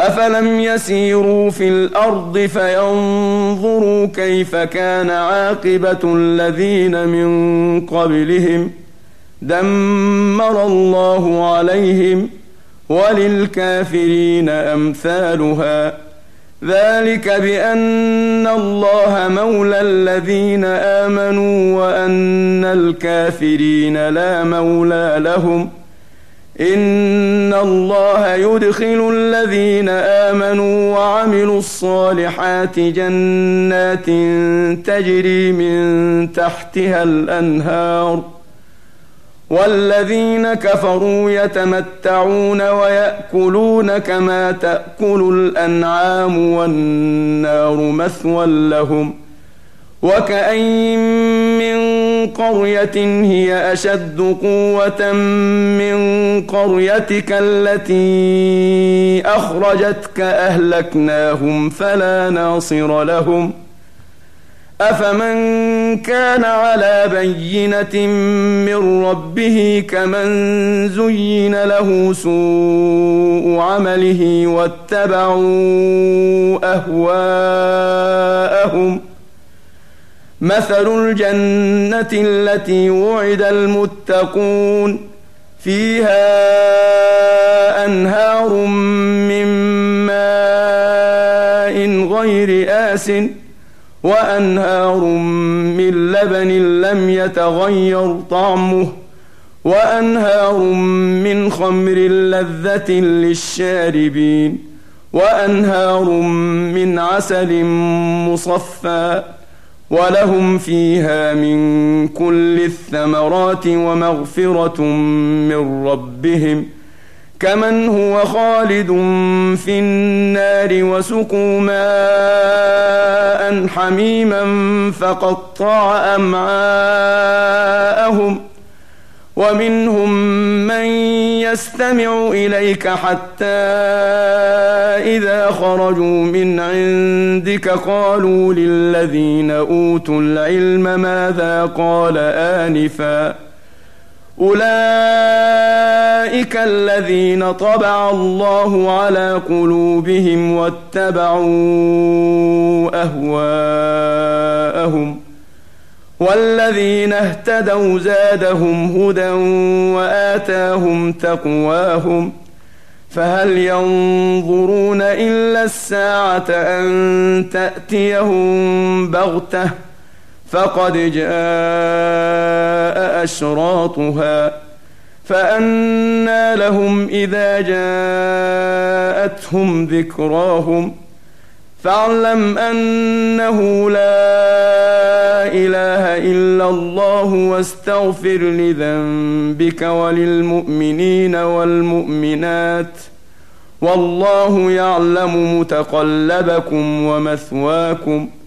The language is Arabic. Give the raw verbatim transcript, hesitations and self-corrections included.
أفلم يسيروا في الأرض فينظروا كيف كان عاقبة الذين من قبلهم دمر الله عليهم وللكافرين أمثالها ذلك بأن الله مولى الذين آمنوا وأن الكافرين لا مولى لهم إن الله يدخل الذين آمنوا وعملوا الصالحات جنات تجري من تحتها الأنهار والذين كفروا يتمتعون ويأكلون كما تأكل الأنعام والنار مثوى لهم وكأين من قرية هي أشد قوة من قريتك التي أخرجتك أهلكناهم فلا ناصر لهم أفمن كان على بينة من ربه كمن زين له سوء عمله واتبعوا أهواءهم مثل الجنة التي وعد المتقون فيها أنهار من ماء غير آسٍ وأنهار من لبن لم يتغير طعمه وأنهار من خمر لذة للشاربين وأنهار من عسل مصفى ولهم فيها من كل الثمرات ومغفرة من ربهم كمن هو خالد في النار وسقوا ماء حميما فقطع أمعاءهم ومنهم من يستمع إليك حتى إذا خرجوا من عندك قالوا للذين أوتوا العلم ماذا قال آنفا أولئك الذين طبع الله على قلوبهم واتبعوا أهواءهم والذين اهتدوا زادهم هدى وآتاهم تقواهم فهل ينظرون إلا الساعة أن تأتيهم بغتة فقد جاء أشراطها فأنى لهم إذا جاءتهم ذكراهم فاعلم أنه لا إله إلا الله واستغفر لذنبك وللمؤمنين والمؤمنات والله يعلم متقلبكم ومثواكم